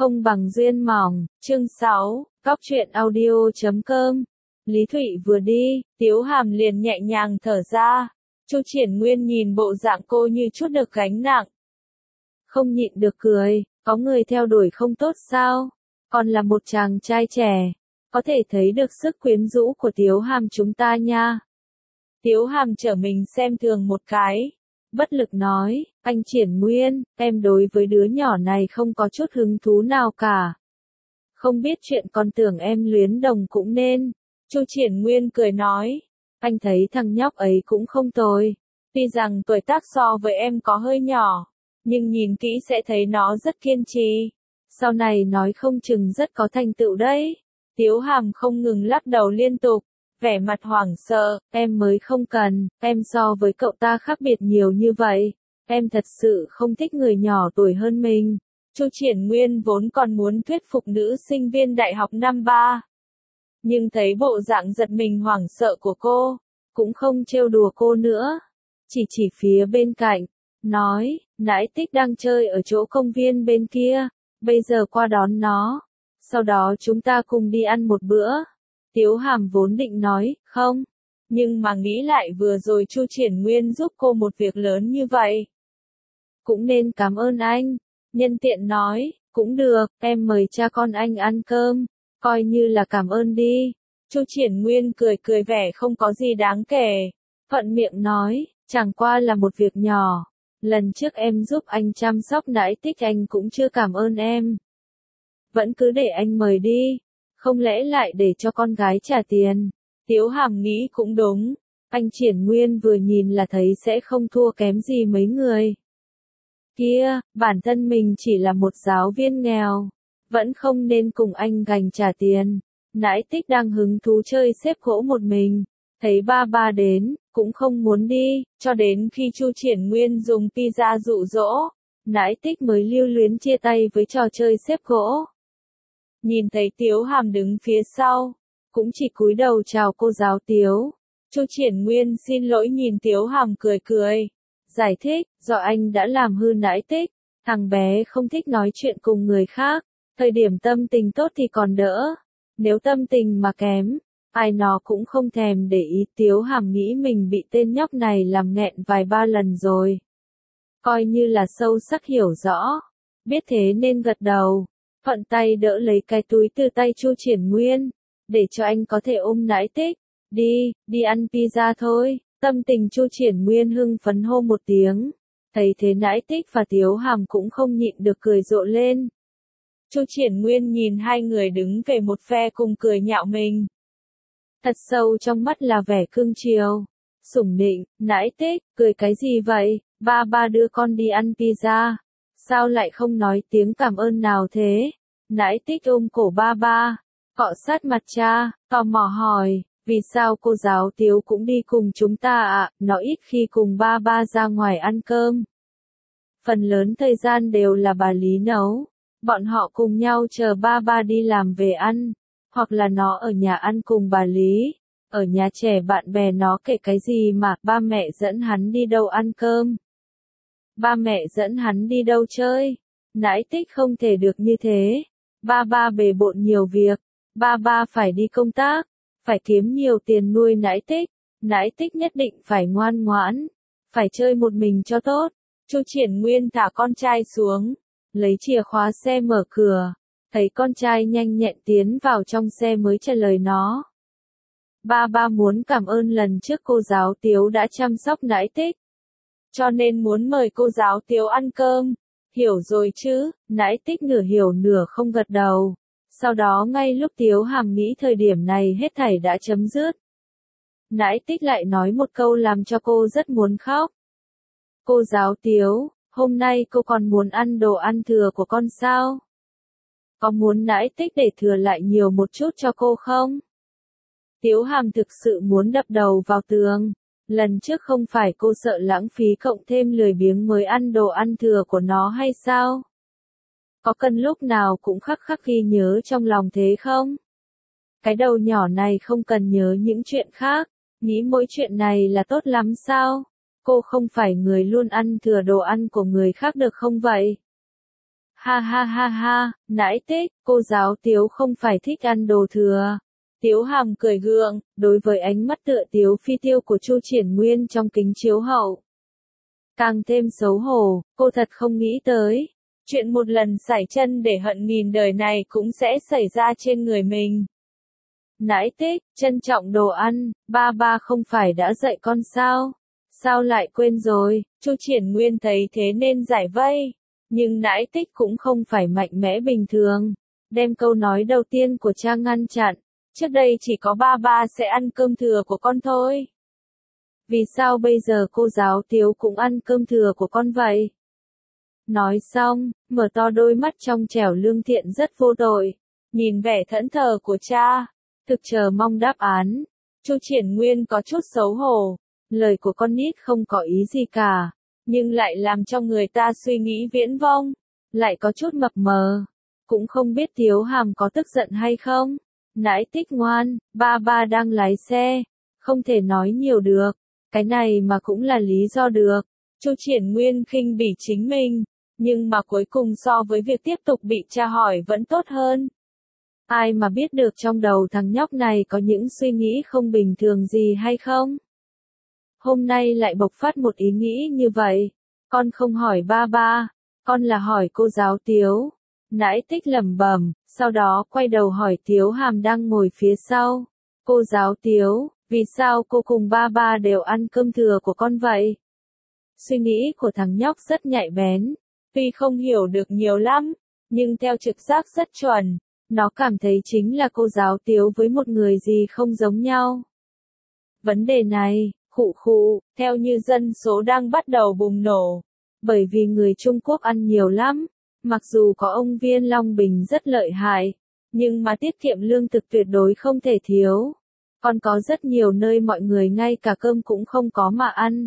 Không bằng duyên mỏng, chương 6, Cóc truyện audio.com. Lý Thụy vừa đi, Tiếu Hàm liền nhẹ nhàng thở ra. Chu Triển Nguyên nhìn bộ dạng cô như chút được gánh nặng. Không nhịn được cười, có người theo đuổi không tốt sao? Còn là một chàng trai trẻ, có thể thấy được sức quyến rũ của Tiếu Hàm chúng ta nha. Tiếu Hàm trở mình xem thường một cái. Bất lực nói, anh Triển Nguyên, em đối với đứa nhỏ này không có chút hứng thú nào cả. Không biết chuyện còn tưởng em luyến đồng cũng nên. Chu Triển Nguyên cười nói, anh thấy thằng nhóc ấy cũng không tồi. Tuy rằng tuổi tác so với em có hơi nhỏ, nhưng nhìn kỹ sẽ thấy nó rất kiên trì. Sau này nói không chừng rất có thành tựu đấy. Tiếu Hàm không ngừng lắc đầu liên tục. Vẻ mặt hoảng sợ, em mới không cần, em so với cậu ta khác biệt nhiều như vậy. Em thật sự không thích người nhỏ tuổi hơn mình. Chu Triển Nguyên vốn còn muốn thuyết phục nữ sinh viên đại học năm 3. Nhưng thấy bộ dạng giật mình hoảng sợ của cô, cũng không trêu đùa cô nữa. Chỉ phía bên cạnh, nói, nãi Tích đang chơi ở chỗ công viên bên kia, bây giờ qua đón nó. Sau đó chúng ta cùng đi ăn một bữa. Tiếu Hàm vốn định nói, không, nhưng mà nghĩ lại vừa rồi Chu Triển Nguyên giúp cô một việc lớn như vậy. Cũng nên cảm ơn anh, nhân tiện nói, cũng được, em mời cha con anh ăn cơm, coi như là cảm ơn đi. Chu Triển Nguyên cười vẻ không có gì đáng kể, thuận miệng nói, chẳng qua là một việc nhỏ, lần trước em giúp anh chăm sóc nãi Tích anh cũng chưa cảm ơn em. Vẫn cứ để anh mời đi. Không lẽ lại để cho con gái trả tiền? Tiếu Hàm nghĩ cũng đúng. Anh Triển Nguyên vừa nhìn là thấy sẽ không thua kém gì mấy người. Kia, bản thân mình chỉ là một giáo viên nghèo. Vẫn không nên cùng anh gành trả tiền. Nãi Tích đang hứng thú chơi xếp gỗ một mình. Thấy ba đến, cũng không muốn đi. Cho đến khi Chu Triển Nguyên dùng pizza dụ dỗ, nãi Tích mới lưu luyến chia tay với trò chơi xếp gỗ. Nhìn thấy Tiếu Hàm đứng phía sau, cũng chỉ cúi đầu chào cô giáo Tiếu. Chu Triển Nguyên xin lỗi nhìn Tiếu Hàm cười. Giải thích, do anh đã làm hư nãi Tích, thằng bé không thích nói chuyện cùng người khác, thời điểm tâm tình tốt thì còn đỡ, nếu tâm tình mà kém, ai nó cũng không thèm để ý. Tiếu Hàm nghĩ mình bị tên nhóc này làm nghẹn vài ba lần rồi. Coi như là sâu sắc hiểu rõ, biết thế nên gật đầu. Thuận tay đỡ lấy cái túi từ tay Chu Triển Nguyên, để cho anh có thể ôm nãi Tích. Đi ăn pizza thôi. Tâm tình Chu Triển Nguyên hưng phấn hô một tiếng. Thấy thế nãi Tích và Tiếu Hàm cũng không nhịn được cười rộ lên. Chu Triển Nguyên nhìn hai người đứng về một phe cùng cười nhạo mình. Thật sâu trong mắt là vẻ cưng chiều, sủng nịnh. Nãi Tích, cười cái gì vậy? Ba đưa con đi ăn pizza. Sao lại không nói tiếng cảm ơn nào thế? Nãi Tích ôm cổ ba, cọ sát mặt cha, tò mò hỏi, vì sao cô giáo Tiếu cũng đi cùng chúng ta ạ? Nó ít khi cùng ba ra ngoài ăn cơm. Phần lớn thời gian đều là bà Lý nấu. Bọn họ cùng nhau chờ ba đi làm về ăn. Hoặc là nó ở nhà ăn cùng bà Lý. Ở nhà trẻ bạn bè nó kể cái gì mà ba mẹ dẫn hắn đi đâu ăn cơm. Ba mẹ dẫn hắn đi đâu chơi? Nãi Tích không thể được như thế. Ba bề bộn nhiều việc. Ba phải đi công tác. Phải kiếm nhiều tiền nuôi nãi Tích. Nãi Tích nhất định phải ngoan ngoãn. Phải chơi một mình cho tốt. Chu Triển Nguyên thả con trai xuống. Lấy chìa khóa xe mở cửa. Thấy con trai nhanh nhẹn tiến vào trong xe mới trả lời nó. Ba muốn cảm ơn lần trước cô giáo Tiếu đã chăm sóc nãi Tích. Cho nên muốn mời cô giáo Tiếu ăn cơm. Hiểu rồi chứ? Nãi Tích nửa hiểu nửa không gật đầu. Sau đó ngay lúc Tiếu Hàm nghĩ thời điểm này hết thảy đã chấm dứt, nãi Tích lại nói một câu làm cho cô rất muốn khóc. Cô giáo Tiếu, hôm nay cô còn muốn ăn đồ ăn thừa của con sao? Có muốn nãi Tích để thừa lại nhiều một chút cho cô không? Tiếu Hàm thực sự muốn đập đầu vào tường. Lần trước không phải cô sợ lãng phí cộng thêm lười biếng mới ăn đồ ăn thừa của nó hay sao? Có cần lúc nào cũng khắc ghi nhớ trong lòng thế không? Cái đầu nhỏ này không cần nhớ những chuyện khác, nghĩ mỗi chuyện này là tốt lắm sao? Cô không phải người luôn ăn thừa đồ ăn của người khác được không vậy? Ha ha ha ha, nãi tích, cô giáo Tiếu không phải thích ăn đồ thừa. Tiếu Hàm cười gượng, đối với ánh mắt tựa Tiếu phi tiêu của Chu Triển Nguyên trong kính chiếu hậu. Càng thêm xấu hổ, cô thật không nghĩ tới. Chuyện một lần sải chân để hận nghìn đời này cũng sẽ xảy ra trên người mình. Nãi tích, trân trọng đồ ăn, ba ba không phải đã dạy con sao? Sao lại quên rồi? Chu Triển Nguyên thấy thế nên giải vây. Nhưng nãi tích cũng không phải mạnh mẽ bình thường. Đem câu nói đầu tiên của cha ngăn chặn. Trước đây chỉ có ba ba sẽ ăn cơm thừa của con thôi. Vì sao bây giờ cô giáo Tiếu cũng ăn cơm thừa của con vậy? Nói xong, mở to đôi mắt trong trẻo lương thiện rất vô tội. Nhìn vẻ thẫn thờ của cha. Thực chờ mong đáp án. Chu Triển Nguyên có chút xấu hổ. Lời của con nít không có ý gì cả. Nhưng lại làm cho người ta suy nghĩ viễn vông. Lại có chút mập mờ. Cũng không biết Tiếu Hàm có tức giận hay không. Nãi tích ngoan, ba ba đang lái xe. Không thể nói nhiều được. Cái này mà cũng là lý do được. Chu Triển Nguyên khinh bỉ chính mình. Nhưng mà cuối cùng so với việc tiếp tục bị tra hỏi vẫn tốt hơn. Ai mà biết được trong đầu thằng nhóc này có những suy nghĩ không bình thường gì hay không? Hôm nay lại bộc phát một ý nghĩ như vậy. Con không hỏi ba ba, con là hỏi cô giáo Tiếu. Nãi tích lẩm bẩm, sau đó quay đầu hỏi Tiếu Hàm đang ngồi phía sau. Cô giáo Tiếu, vì sao cô cùng ba ba đều ăn cơm thừa của con vậy? Suy nghĩ của thằng nhóc rất nhạy bén. Tuy không hiểu được nhiều lắm, nhưng theo trực giác rất chuẩn. Nó cảm thấy chính là cô giáo Tiếu với một người gì không giống nhau. Vấn đề này, khụ khụ, theo như dân số đang bắt đầu bùng nổ. Bởi vì người Trung Quốc ăn nhiều lắm. Mặc dù có ông Viên Long Bình rất lợi hại, nhưng mà tiết kiệm lương thực tuyệt đối không thể thiếu. Còn có rất nhiều nơi mọi người ngay cả cơm cũng không có mà ăn.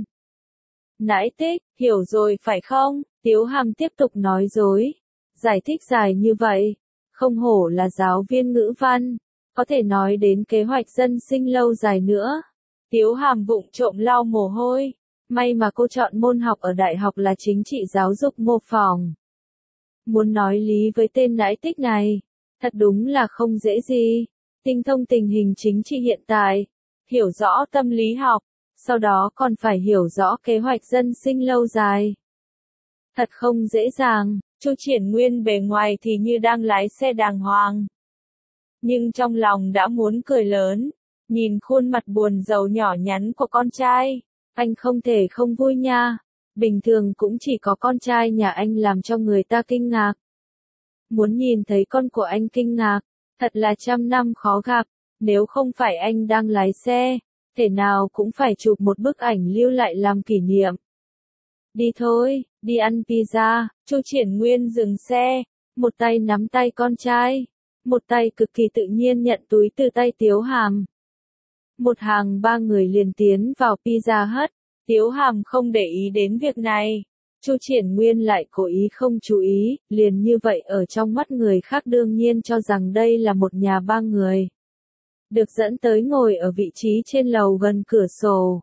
Nãi tích, hiểu rồi phải không? Tiếu Hàm tiếp tục nói dối. Giải thích dài như vậy. Không hổ là giáo viên ngữ văn. Có thể nói đến kế hoạch dân sinh lâu dài nữa. Tiếu Hàm vụng trộm lau mồ hôi. May mà cô chọn môn học ở đại học là chính trị giáo dục mô phỏng. Muốn nói lý với tên nãi tích này. Thật đúng là không dễ gì. Tinh thông tình hình chính trị hiện tại. Hiểu rõ tâm lý học. Sau đó còn phải hiểu rõ kế hoạch dân sinh lâu dài. Thật không dễ dàng. Chu Triển Nguyên bề ngoài thì như đang lái xe đàng hoàng. Nhưng trong lòng đã muốn cười lớn. Nhìn khuôn mặt buồn rầu nhỏ nhắn của con trai. Anh không thể không vui nha. Bình thường cũng chỉ có con trai nhà anh làm cho người ta kinh ngạc. Muốn nhìn thấy con của anh kinh ngạc. Thật là trăm năm khó gặp. Nếu không phải anh đang lái xe. Thể nào cũng phải chụp một bức ảnh lưu lại làm kỷ niệm. Đi thôi, đi ăn pizza. Chu Triển Nguyên dừng xe, một tay nắm tay con trai, một tay cực kỳ tự nhiên nhận túi từ tay Tiếu Hàm. Một hàng ba người liền tiến vào Pizza Hut. Tiếu Hàm không để ý đến việc này. Chu Triển Nguyên lại cố ý không chú ý, liền như vậy ở trong mắt người khác đương nhiên cho rằng đây là một nhà ba người. Được dẫn tới ngồi ở vị trí trên lầu gần cửa sổ.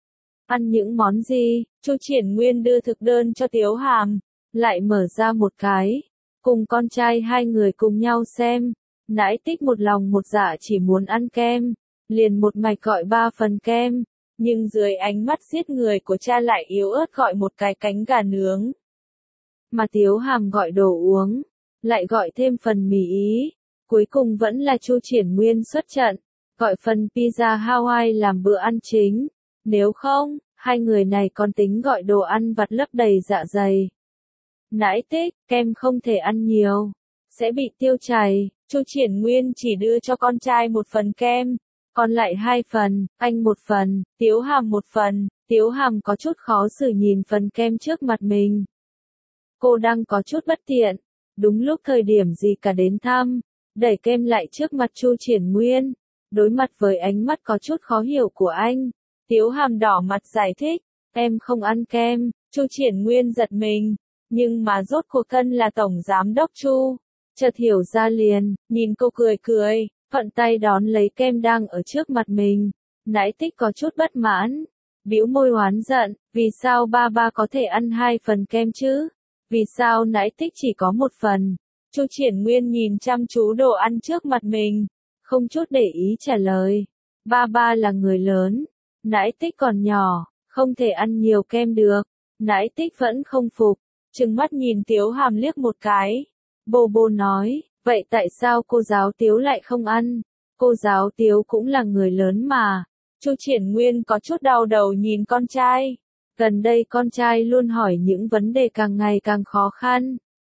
Ăn những món gì? Chu Triển Nguyên đưa thực đơn cho Tiếu Hàm, lại mở ra một cái. Cùng con trai hai người cùng nhau xem. Nãi tích một lòng một dạ chỉ muốn ăn kem. Liền một mạch gọi 3 phần kem. Nhưng dưới ánh mắt giết người của cha lại yếu ớt gọi một cái cánh gà nướng. Mà Tiếu Hàm gọi đồ uống. Lại gọi thêm phần mì Ý. Cuối cùng vẫn là Chu Triển Nguyên xuất trận. Gọi phần pizza Hawaii làm bữa ăn chính. Nếu không, hai người này còn tính gọi đồ ăn vặt lấp đầy dạ dày. Nãi tích, kem không thể ăn nhiều. Sẽ bị tiêu chảy. Chu Triển Nguyên chỉ đưa cho con trai một phần kem. Còn lại 2 phần, anh một phần, Tiếu Hàm một phần. Tiếu Hàm có chút khó xử nhìn phần kem trước mặt mình. Cô đang có chút bất tiện. Đúng lúc thời điểm gì cả đến thăm. Đẩy kem lại trước mặt Chu Triển Nguyên. Đối mặt với ánh mắt có chút khó hiểu của anh. Tiếu Hàm đỏ mặt giải thích. Em không ăn kem. Chu Triển Nguyên giật mình. Nhưng mà rốt cuộc thân là tổng giám đốc Chu. Chợt hiểu ra liền, nhìn cô cười cười. Thuận tay đón lấy kem đang ở trước mặt mình. Nãi tích có chút bất mãn. Bĩu môi oán giận. Vì sao ba ba có thể ăn 2 phần kem chứ? Vì sao nãi tích chỉ có một phần? Chu Triển Nguyên nhìn chăm chú đồ ăn trước mặt mình, không chút để ý trả lời. Ba ba là người lớn, nãi tích còn nhỏ, không thể ăn nhiều kem được. Nãi tích vẫn không phục, trừng mắt nhìn Tiếu Hàm liếc một cái. Bô bô nói, vậy tại sao cô giáo Tiếu lại không ăn? Cô giáo Tiếu cũng là người lớn mà. Chu Triển Nguyên có chút đau đầu nhìn con trai. Gần đây con trai luôn hỏi những vấn đề càng ngày càng khó khăn.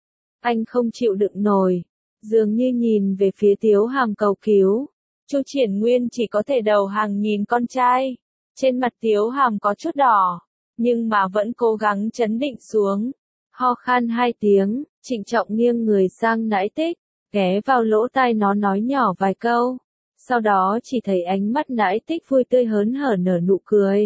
Anh không chịu đựng nổi, dường như nhìn về phía Tiếu Hàm cầu cứu. Chu Triển Nguyên chỉ có thể đầu hàng nhìn con trai. Trên mặt Tiếu Hàm có chút đỏ, nhưng mà vẫn cố gắng trấn định xuống. Ho khan 2 tiếng, trịnh trọng nghiêng người sang nãi tích, ghé vào lỗ tai nó nói nhỏ vài câu. Sau đó chỉ thấy ánh mắt nãi tích vui tươi hớn hở nở nụ cười.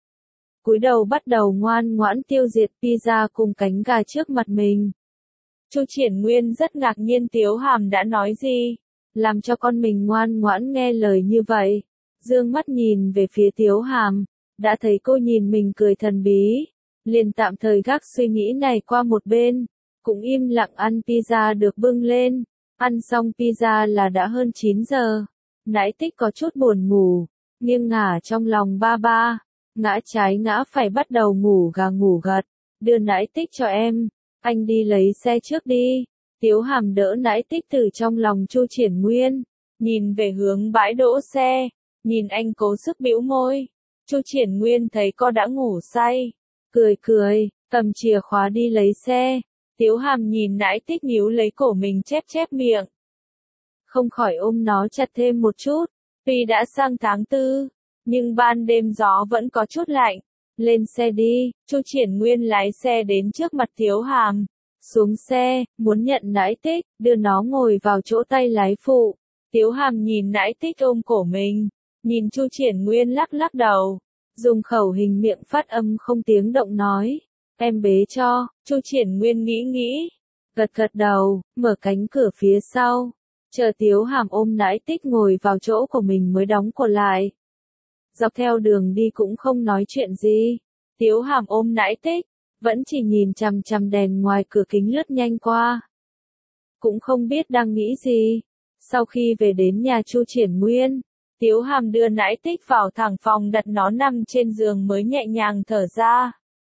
Cúi đầu bắt đầu ngoan ngoãn tiêu diệt pizza cùng cánh gà trước mặt mình. Chu Triển Nguyên rất ngạc nhiên Tiếu Hàm đã nói gì, làm cho con mình ngoan ngoãn nghe lời như vậy. Dương mắt nhìn về phía Tiếu Hàm, đã thấy cô nhìn mình cười thần bí, liền tạm thời gác suy nghĩ này qua một bên, cũng im lặng ăn pizza được bưng lên. Ăn xong pizza là đã hơn 9 giờ, nãi tích có chút buồn ngủ, nghiêng ngả trong lòng ba ba, ngã trái ngã phải bắt đầu ngủ gà ngủ gật. Đưa nãi tích cho em, anh đi lấy xe trước đi. Tiếu Hàm đỡ nãi tích từ trong lòng Chu Triển Nguyên, nhìn về hướng bãi đỗ xe, nhìn anh cố sức bĩu môi. Chu Triển Nguyên thấy cô đã ngủ say, cười cười, cầm chìa khóa đi lấy xe. Tiếu Hàm nhìn nãi tích níu lấy cổ mình chép chép miệng, không khỏi ôm nó chặt thêm một chút. Tuy đã sang tháng 4, nhưng ban đêm gió vẫn có chút lạnh. Lên xe đi. Chu Triển Nguyên lái xe đến trước mặt Tiếu Hàm. Xuống xe, muốn nhận nãi tích, đưa nó ngồi vào chỗ tay lái phụ. Tiếu Hàm nhìn nãi tích ôm cổ mình, nhìn Chu Triển Nguyên lắc lắc đầu, dùng khẩu hình miệng phát âm không tiếng động nói, em bế cho. Chu Triển Nguyên nghĩ, gật gật đầu, mở cánh cửa phía sau, chờ Tiếu Hàm ôm nãi tích ngồi vào chỗ của mình mới đóng cửa lại. Dọc theo đường đi cũng không nói chuyện gì, Tiếu Hàm ôm nãi tích, vẫn chỉ nhìn chằm chằm đèn ngoài cửa kính lướt nhanh qua. Cũng không biết đang nghĩ gì. Sau khi về đến nhà Chu Triển Nguyên, Tiếu Hàm đưa nãi tích vào thẳng phòng đặt nó nằm trên giường mới nhẹ nhàng thở ra.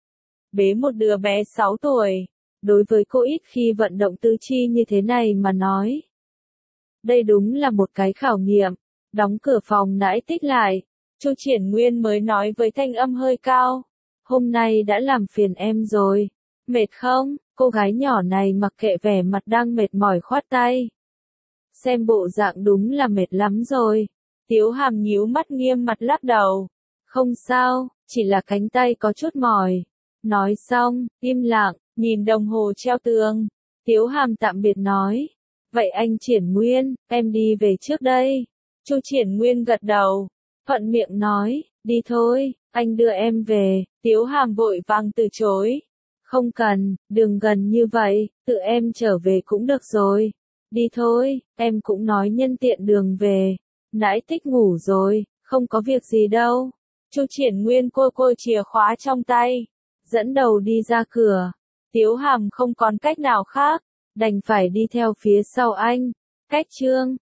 Bế một đứa bé 6 tuổi, đối với cô ít khi vận động tứ chi như thế này mà nói. Đây đúng là một cái khảo nghiệm. Đóng cửa phòng nãi tích lại, Chu Triển Nguyên mới nói với thanh âm hơi cao. Hôm nay đã làm phiền em rồi. Mệt không? Cô gái nhỏ này mặc kệ vẻ mặt đang mệt mỏi khoát tay. Xem bộ dạng đúng là mệt lắm rồi. Tiếu Hàm nhíu mắt nghiêm mặt lắc đầu. Không sao, chỉ là cánh tay có chút mỏi. Nói xong, im lặng, nhìn đồng hồ treo tường. Tiếu Hàm tạm biệt nói. Vậy anh Triển Nguyên, em đi về trước đây. Chu Triển Nguyên gật đầu, thuận miệng nói, đi thôi, anh đưa em về. Tiếu Hàm vội vàng từ chối. Không cần, đừng gần như vậy, tự em trở về cũng được rồi. Đi thôi, em cũng nói nhân tiện đường về. Nãi tích ngủ rồi, không có việc gì đâu. Chu Triển Nguyên cô chìa khóa trong tay, dẫn đầu đi ra cửa. Tiếu Hàm không còn cách nào khác, đành phải đi theo phía sau anh. Cách chương